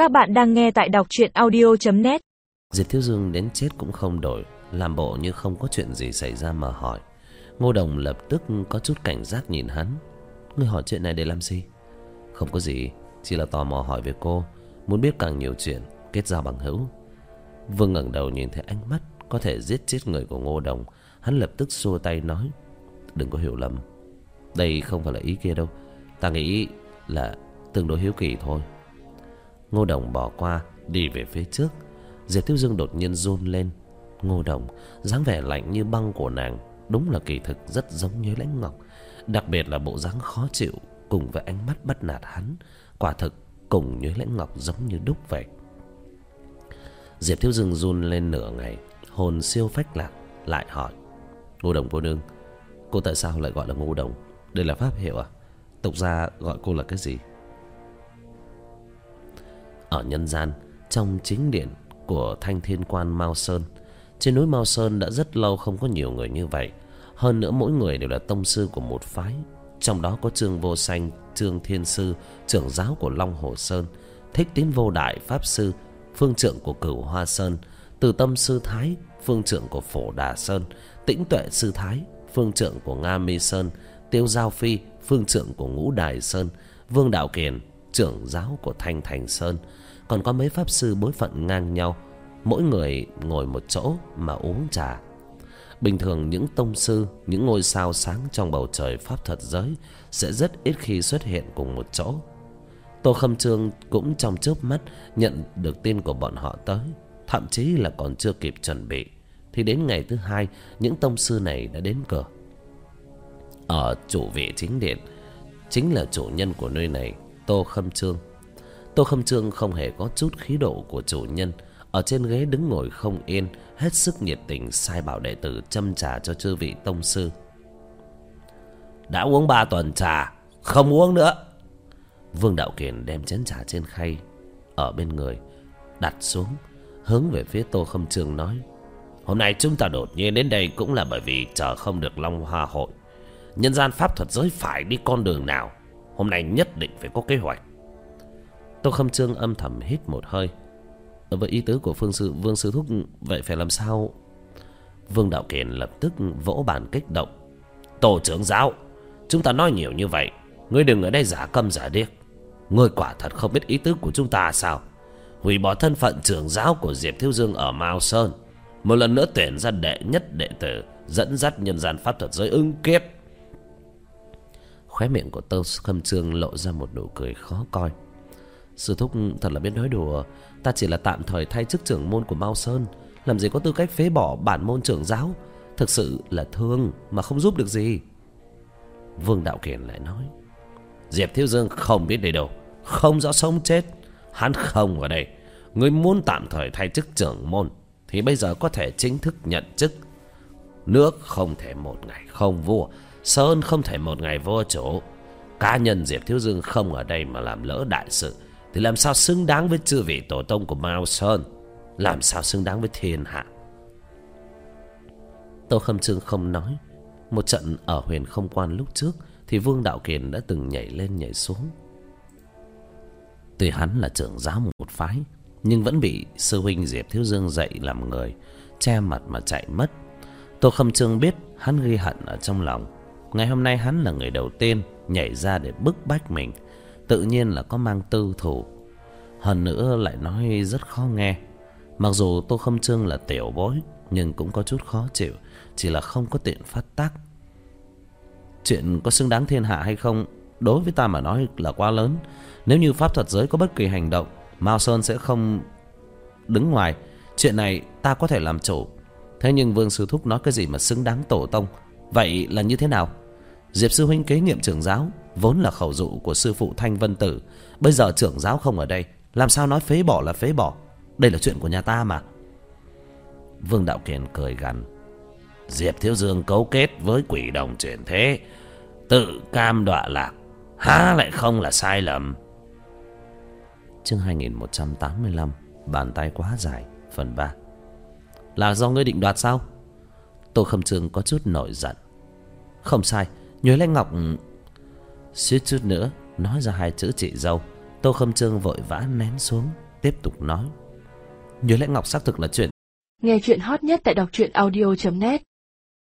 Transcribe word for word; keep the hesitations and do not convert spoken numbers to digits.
Các bạn đang nghe tại đọc truyện audio chấm net. Diệp Thiếu Dương đến chết cũng không đổi, làm bộ như không có chuyện gì xảy ra mà hỏi. Ngô Đồng lập tức có chút cảnh giác nhìn hắn. Ngươi hỏi chuyện này để làm gì? Không có gì, chỉ là tò mò hỏi về cô, muốn biết càng nhiều chuyện, kết giao bằng hữu. Vương ngẩng đầu nhìn thấy ánh mắt có thể giết chết người của Ngô Đồng, hắn lập tức xua tay nói: đừng có hiểu lầm, đây không phải là ý kia đâu, ta nghĩ là tương đối hiếu kỳ thôi. Ngô Đồng bỏ qua, đi về phía trước. Diệp Thiếu Dương đột nhiên run lên. Ngô Đồng, dáng vẻ lạnh như băng của nàng đúng là kỳ thực rất giống Nhuế Lãnh Ngọc, đặc biệt là bộ dáng khó chịu cùng với ánh mắt bắt nạt hắn, quả thực cùng Nhuế Lãnh Ngọc giống như đúc vậy. Diệp Thiếu Dương run lên nửa ngày, hồn siêu phách lạc, lại hỏi: Ngô Đồng cô nương, cô tại sao lại gọi là Ngô Đồng? Đây là pháp hiệu à? Tục gia gọi cô là cái gì? Ở nhân gian, trong chính điện của Thanh Thiên Quan Mao Sơn, trên núi Mao Sơn đã rất lâu không có nhiều người như vậy. Hơn nữa mỗi người đều là tông sư của một phái. Trong đó có Trương Vô Sanh, Trương Thiên Sư, trưởng giáo của Long Hồ Sơn, Thích Tín Vô Đại Pháp Sư, phương trượng của Cửu Hoa Sơn, Từ Tâm Sư Thái, phương trượng của Phổ Đà Sơn, Tĩnh Tuệ Sư Thái, phương trượng của Nga Mi Sơn, Tiêu Giao Phi, phương trượng của Ngũ Đài Sơn, Vương Đạo Kiền, trưởng giáo của Thanh Thành Sơn. Còn có mấy pháp sư bối phận ngang nhau, mỗi người ngồi một chỗ mà uống trà. Bình thường những tông sư, những ngôi sao sáng trong bầu trời pháp thuật giới sẽ rất ít khi xuất hiện cùng một chỗ. Tô Khâm Trương cũng trong chớp mắt nhận được tin của bọn họ tới, thậm chí là còn chưa kịp chuẩn bị thì đến ngày thứ hai, những tông sư này đã đến cửa. Ở chủ vị chính điện, chính là chủ nhân của nơi này, Tô Khâm Trương. Tô Khâm Trương không hề có chút khí độ của chủ nhân, ở trên ghế đứng ngồi không yên, hết sức nhiệt tình sai bảo đệ tử châm trà cho chư vị tông sư. Đã uống ba tuần trà, không uống nữa. Vương Đạo Kiền đem chén trà trên khay ở bên người đặt xuống, hướng về phía Tô Khâm Trương nói: hôm nay chúng ta đột nhiên đến đây cũng là bởi vì chờ không được Long Hoa hội. Nhân gian pháp thuật giới phải đi con đường nào, hôm nay nhất định phải có kế hoạch. Tô Khâm Trương âm thầm hít một hơi. Với ý tứ của phương sư Vương sư thúc, vậy phải làm sao? Vương Đạo Kiền lập tức vỗ bàn kích động: Tổ trưởng giáo, chúng ta nói nhiều như vậy, ngươi đừng ở đây giả câm giả điếc. Ngươi quả thật không biết ý tứ của chúng ta sao? Hủy bỏ thân phận trưởng giáo của Diệp Thiếu Dương ở Mao Sơn, một lần nữa tuyển ra đệ nhất đệ tử dẫn dắt nhân gian pháp thuật giới ứng kiếp. Khóe miệng của Tô Khâm Trương lộ ra một nụ cười khó coi. Sư thúc thật là biết nói đùa, ta chỉ là tạm thời thay chức trưởng môn của Mao Sơn, làm gì có tư cách phế bỏ bản môn trưởng giáo. Thực sự là thương mà không giúp được gì. Vương Đạo Kiền lại nói: Diệp Thiếu Dương không biết đây đâu, không rõ sống chết, hắn không ở đây. Ngươi muốn tạm thời thay chức trưởng môn thì bây giờ có thể chính thức nhận chức. Nước không thể một ngày không vua, Sơn không thể một ngày vô chủ. Cá nhân Diệp Thiếu Dương không ở đây mà làm lỡ đại sự thì làm sao xứng đáng với chư vị tổ tông của Mao Sơn, làm sao xứng đáng với thiên hạ. Tô Khâm Trương không nói. Một trận ở Huyền Không Quan lúc trước thì Vương Đạo Kiền đã từng nhảy lên nhảy xuống. Tuy hắn là trưởng giáo một phái, nhưng vẫn bị sư huynh Diệp Thiếu Dương dạy làm người, che mặt mà chạy mất. Tô Khâm Trương biết hắn ghi hận ở trong lòng. Ngày hôm nay hắn là người đầu tiên nhảy ra để bức bách mình, tự nhiên là có mang tư thủ. Hơn nữa lại nói rất khó nghe. Mặc dù Tô Khâm Trương là tiểu bối, nhưng cũng có chút khó chịu, chỉ là không có tiện phát tác. Chuyện có xứng đáng thiên hạ hay không, đối với ta mà nói là quá lớn. Nếu như pháp thuật giới có bất kỳ hành động, Mao Sơn sẽ không đứng ngoài. Chuyện này ta có thể làm chủ. Thế nhưng Vương sư thúc nói cái gì mà xứng đáng tổ tông, vậy là như thế nào? Diệp sư huynh kế nhiệm trưởng giáo vốn là khẩu dụ của sư phụ Thanh Vân Tử, bây giờ trưởng giáo không ở đây, làm sao nói phế bỏ là phế bỏ? Đây là chuyện của nhà ta mà. Vương Đạo Kiền cười gằn: Diệp Thiếu Dương cấu kết với quỷ đồng chuyển thế, tự cam đọa lạc, há lại không là sai lầm. Chương hai nghìn một trăm tám mươi lăm, bàn tay quá dài, phần ba. Là do ngươi định đoạt sao? Tô Khâm Trương có chút nổi giận. Không sai, Nhuế Lãnh Ngọc suýt chút nữa nói ra hai chữ chị dâu. Tô Khâm Trương vội vã nén xuống. tiếp tục nói: Như Lễ Ngọc xác thực là chuyện. Nghe chuyện hot nhất tại đọc truyện audio chấm net.